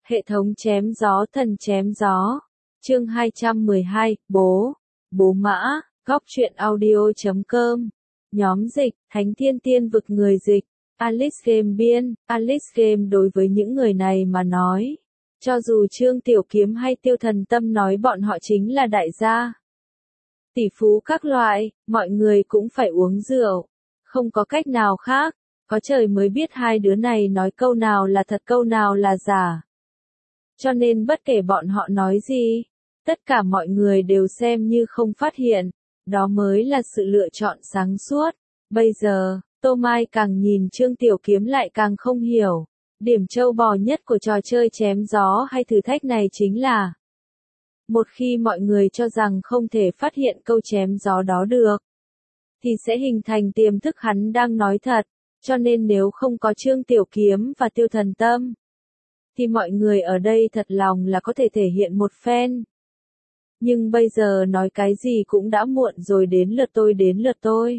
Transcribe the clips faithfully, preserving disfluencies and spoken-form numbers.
Hệ thống chém gió thần chém gió. Chương hai trăm mười hai, bố. Bố mã, góc truyện audio chấm com. Nhóm dịch, Thánh Thiên Tiên Vực người dịch. Alice Game biên, Alice Game đối với những người này mà nói. Cho dù Trương Tiểu Kiếm hay Tiêu Thần Tâm nói bọn họ chính là đại gia, tỷ phú các loại, mọi người cũng phải uống rượu. Không có cách nào khác, có trời mới biết hai đứa này nói câu nào là thật câu nào là giả. Cho nên bất kể bọn họ nói gì, tất cả mọi người đều xem như không phát hiện, đó mới là sự lựa chọn sáng suốt. Bây giờ, Tô Mai càng nhìn Trương Tiểu Kiếm lại càng không hiểu, điểm trâu bò nhất của trò chơi chém gió hay thử thách này chính là một khi mọi người cho rằng không thể phát hiện câu chém gió đó được, thì sẽ hình thành tiềm thức hắn đang nói thật, cho nên nếu không có Trương Tiểu Kiếm và Tiêu Thần Tâm, thì mọi người ở đây thật lòng là có thể thể hiện một phen. Nhưng bây giờ nói cái gì cũng đã muộn rồi, đến lượt tôi đến lượt tôi.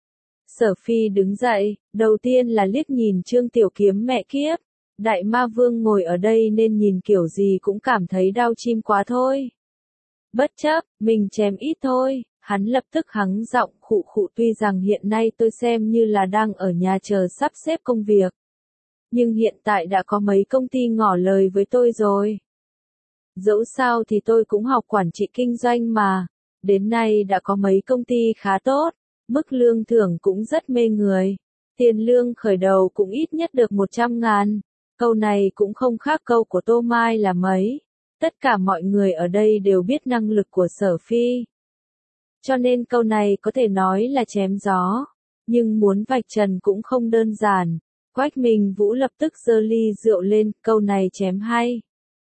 Sở Phi đứng dậy, đầu tiên là liếc nhìn Trương Tiểu Kiếm, mẹ kiếp, Đại Ma Vương ngồi ở đây nên nhìn kiểu gì cũng cảm thấy đau chim quá thôi. Bất chấp, mình chém ít thôi, hắn lập tức hắng giọng khụ khụ, tuy rằng hiện nay tôi xem như là đang ở nhà chờ sắp xếp công việc. Nhưng hiện tại đã có mấy công ty ngỏ lời với tôi rồi. Dẫu sao thì tôi cũng học quản trị kinh doanh mà, đến nay đã có mấy công ty khá tốt, mức lương thưởng cũng rất mê người. Tiền lương khởi đầu cũng ít nhất được một trăm ngàn. Câu này cũng không khác câu của Tô Mai là mấy. Tất cả mọi người ở đây đều biết năng lực của Sở Phi. Cho nên câu này có thể nói là chém gió. Nhưng muốn vạch trần cũng không đơn giản. Quách Minh Vũ lập tức giơ ly rượu lên, câu này chém hay.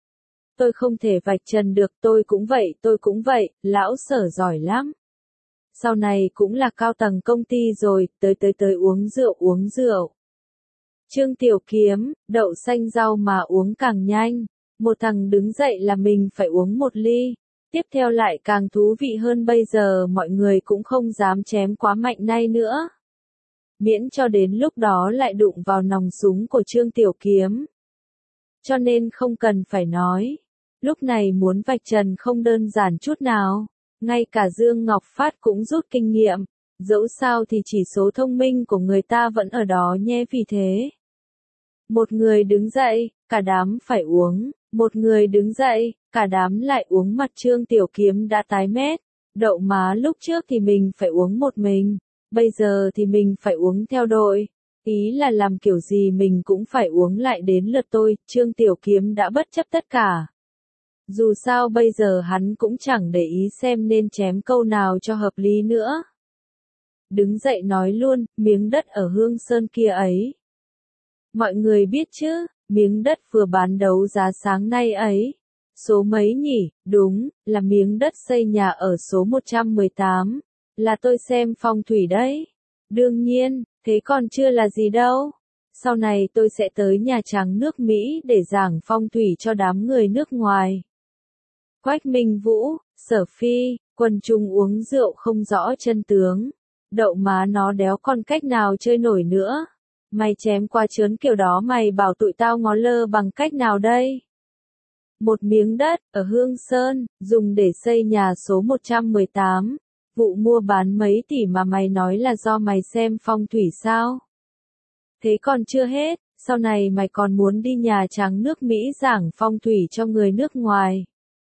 Tôi không thể vạch trần được, tôi cũng vậy, tôi cũng vậy, lão Sở giỏi lắm. Sau này cũng là cao tầng công ty rồi, tới tới tới uống rượu uống rượu. Trương Tiểu Kiếm, đậu xanh rau mà uống càng nhanh. Một thằng đứng dậy là mình phải uống một ly. Tiếp theo lại càng thú vị hơn, bây giờ mọi người cũng không dám chém quá mạnh nay nữa. Miễn cho đến lúc đó lại đụng vào nòng súng của Trương Tiểu Kiếm. Cho nên không cần phải nói. Lúc này muốn vạch trần không đơn giản chút nào. Ngay cả Dương Ngọc Phát cũng rút kinh nghiệm. Dẫu sao thì chỉ số thông minh của người ta vẫn ở đó nhé, vì thế. Một người đứng dậy, cả đám phải uống. Một người đứng dậy, cả đám lại uống. Mặt Trương Tiểu Kiếm đã tái mét. Đậu má, lúc trước thì mình phải uống một mình. Bây giờ thì mình phải uống theo đội. Ý là làm kiểu gì mình cũng phải uống, lại đến lượt tôi. Trương Tiểu Kiếm đã bất chấp tất cả. Dù sao bây giờ hắn cũng chẳng để ý xem nên chém câu nào cho hợp lý nữa. Đứng dậy nói luôn, miếng đất ở Hương Sơn kia ấy. Mọi người biết chứ, miếng đất vừa bán đấu giá sáng nay ấy. Số mấy nhỉ? Đúng, là miếng đất xây nhà ở số một trăm mười tám. Là tôi xem phong thủy đấy. Đương nhiên, thế còn chưa là gì đâu. Sau này tôi sẽ tới Nhà Trắng nước Mỹ để giảng phong thủy cho đám người nước ngoài. Quách Minh Vũ, Sở Phi, quần chúng uống rượu không rõ chân tướng. Đậu má nó đéo còn cách nào chơi nổi nữa. Mày chém qua trớn kiểu đó, mày bảo tụi tao ngó lơ bằng cách nào đây? Một miếng đất ở Hương Sơn, dùng để xây nhà số một trăm mười tám. Vụ mua bán mấy tỷ mà mày nói là do mày xem phong thủy sao? Thế còn chưa hết, sau này mày còn muốn đi Nhà Trắng nước Mỹ giảng phong thủy cho người nước ngoài.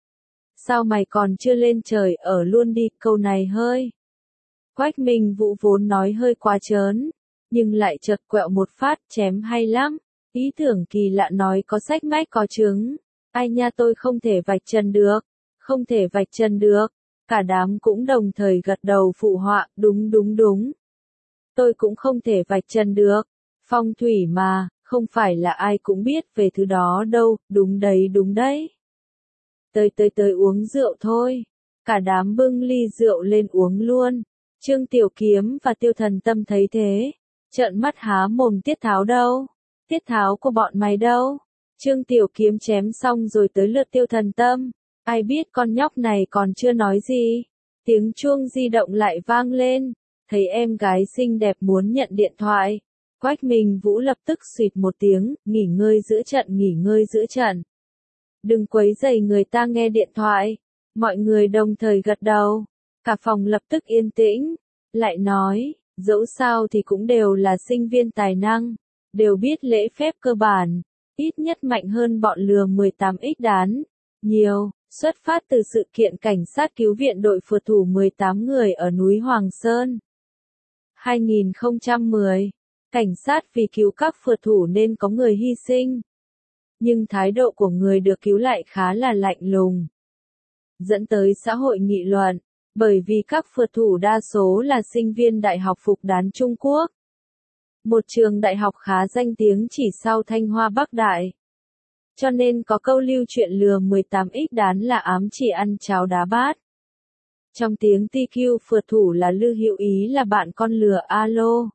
Sao mày còn chưa lên trời ở luôn đi, câu này hơi. Quách Minh Vũ vốn nói hơi quá trớn, nhưng lại chợt quẹo một phát, chém hay lắm. Ý tưởng kỳ lạ nói có sách mách có chứng. Ai nha, tôi không thể vạch trần được. Không thể vạch trần được. Cả đám cũng đồng thời gật đầu phụ họa, đúng đúng đúng. Tôi cũng không thể vạch trần được. Phong thủy mà, không phải là ai cũng biết về thứ đó đâu, đúng đấy đúng đấy. Tới tới tới uống rượu thôi. Cả đám bưng ly rượu lên uống luôn. Trương Tiểu Kiếm và Tiêu Thần Tâm thấy thế, trợn mắt há mồm. Tiết Tháo đâu? Tiết Tháo của bọn mày đâu? Trương Tiểu Kiếm chém xong rồi tới lượt Tiêu Thần Tâm. Ai biết con nhóc này còn chưa nói gì. Tiếng chuông di động lại vang lên. Thấy em gái xinh đẹp muốn nhận điện thoại. Quách Minh Vũ lập tức xịt một tiếng, nghỉ ngơi giữa trận nghỉ ngơi giữa trận. Đừng quấy rầy người ta nghe điện thoại. Mọi người đồng thời gật đầu. Cả phòng lập tức yên tĩnh. Lại nói, dẫu sao thì cũng đều là sinh viên tài năng. Đều biết lễ phép cơ bản. Ít nhất mạnh hơn bọn lừa mười tám x đán. Nhiều, xuất phát từ sự kiện cảnh sát cứu viện đội phượt thủ mười tám người ở núi Hoàng Sơn. hai nghìn không trăm mười. Cảnh sát vì cứu các phượt thủ nên có người hy sinh. Nhưng thái độ của người được cứu lại khá là lạnh lùng. Dẫn tới xã hội nghị luận, bởi vì các phượt thủ đa số là sinh viên Đại học Phục Đán Trung Quốc. Một trường đại học khá danh tiếng chỉ sau Thanh Hoa Bắc Đại. Cho nên có câu lưu chuyện lừa mười tám x đán là ám chỉ ăn cháo đá bát. Trong tiếng tê quy phượt thủ là Lư Hữu Ý là bạn con lừa alo.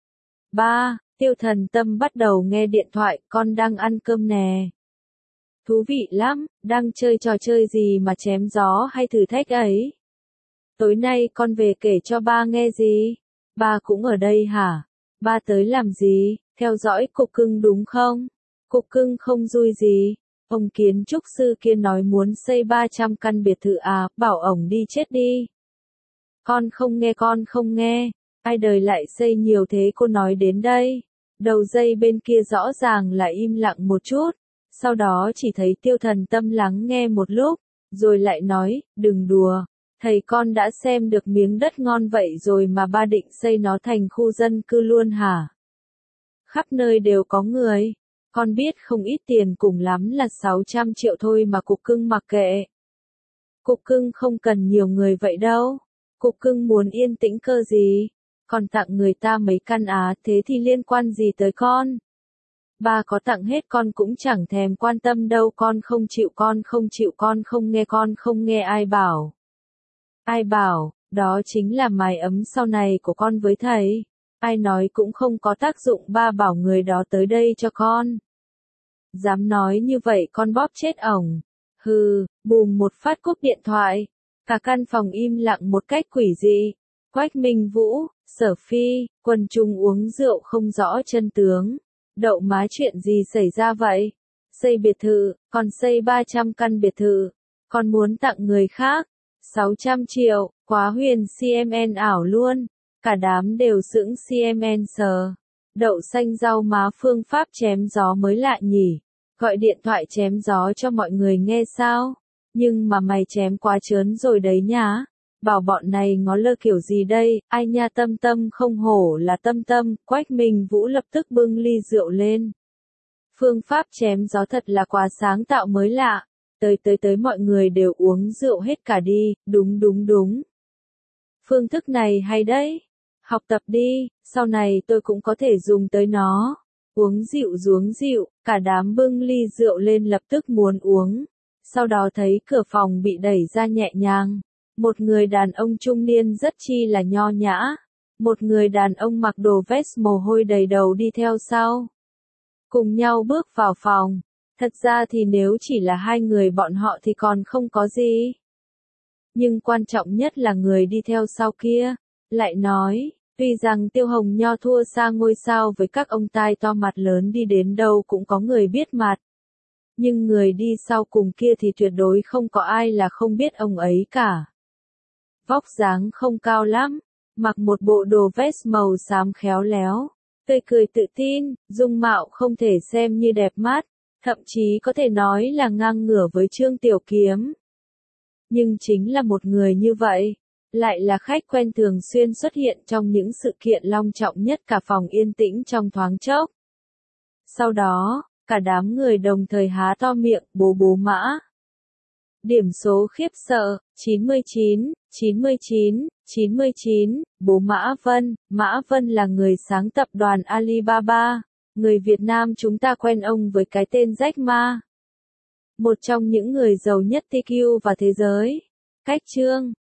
ba. Tiêu Thần Tâm bắt đầu nghe điện thoại, con đang ăn cơm nè. Thú vị lắm, đang chơi trò chơi gì mà chém gió hay thử thách ấy? Tối nay con về kể cho ba nghe gì? Ba cũng ở đây hả? Ba tới làm gì? Theo dõi cục cưng đúng không? Cục cưng không vui gì? Ông kiến trúc sư kia nói muốn xây ba trăm căn biệt thự à, bảo ổng đi chết đi. Con không nghe con không nghe. Ai đời lại xây nhiều thế cô nói đến đây. Đầu dây bên kia rõ ràng là im lặng một chút. Sau đó chỉ thấy Tiêu Thần Tâm lắng nghe một lúc. Rồi lại nói, đừng đùa. Thầy con đã xem được miếng đất ngon vậy rồi mà ba định xây nó thành khu dân cư luôn hả? Khắp nơi đều có người. Con biết không ít tiền cùng lắm là sáu trăm triệu thôi mà cục cưng mặc kệ. Cục cưng không cần nhiều người vậy đâu. Cục cưng muốn yên tĩnh cơ gì. Còn tặng người ta mấy căn á thế thì liên quan gì tới con. Ba có tặng hết con cũng chẳng thèm quan tâm đâu, con không chịu con không chịu con không nghe con không nghe ai bảo. Ai bảo, đó chính là mái ấm sau này của con với thầy. Ai nói cũng không có tác dụng, ba bảo người đó tới đây cho con. Dám nói như vậy con bóp chết ổng. Hừ, bùm một phát cúp điện thoại. Cả căn phòng im lặng một cách quỷ dị. Quách Minh Vũ, Sở Phi, quần chúng uống rượu không rõ chân tướng. Đậu má chuyện gì xảy ra vậy? Xây biệt thự, còn xây ba trăm căn biệt thự. Còn muốn tặng người khác. sáu trăm triệu, quá huyền xê em en ảo luôn. Cả đám đều sững xê em en sờ. Đậu xanh rau má phương pháp chém gió mới lạ nhỉ. Gọi điện thoại chém gió cho mọi người nghe sao? Nhưng mà mày chém quá trớn rồi đấy nhá. Bảo bọn này ngó lơ kiểu gì đây, ai nha, Tâm Tâm không hổ là Tâm Tâm. Quách Minh Vũ lập tức bưng ly rượu lên. Phương pháp chém gió thật là quá sáng tạo mới lạ. Tới tới tới mọi người đều uống rượu hết cả đi, đúng đúng đúng. Phương thức này hay đấy. Học tập đi, sau này tôi cũng có thể dùng tới nó. Uống rượu uống rượu, cả đám bưng ly rượu lên lập tức muốn uống. Sau đó thấy cửa phòng bị đẩy ra nhẹ nhàng. Một người đàn ông trung niên rất chi là nho nhã. Một người đàn ông mặc đồ vest mồ hôi đầy đầu đi theo sau. Cùng nhau bước vào phòng. Thật ra thì nếu chỉ là hai người bọn họ thì còn không có gì. Nhưng quan trọng nhất là người đi theo sau kia. Lại nói, tuy rằng Tiêu Hồng Nho thua xa ngôi sao với các ông tai to mặt lớn đi đến đâu cũng có người biết mặt. Nhưng người đi sau cùng kia thì tuyệt đối không có ai là không biết ông ấy cả. Vóc dáng không cao lắm, mặc một bộ đồ vest màu xám khéo léo, tươi cười tự tin, dung mạo không thể xem như đẹp mắt, thậm chí có thể nói là ngang ngửa với Trương Tiểu Kiếm. Nhưng chính là một người như vậy, lại là khách quen thường xuyên xuất hiện trong những sự kiện long trọng nhất, cả phòng yên tĩnh trong thoáng chốc. Sau đó, cả đám người đồng thời há to miệng, bố bố mã. Điểm số khiếp sợ, chín mươi chín, chín mươi chín, chín mươi chín, bố Mã Vân. Mã Vân là người sáng tập đoàn Alibaba. Người Việt Nam chúng ta quen ông với cái tên Jack Ma. Một trong những người giàu nhất tê quy và thế giới. Cách chương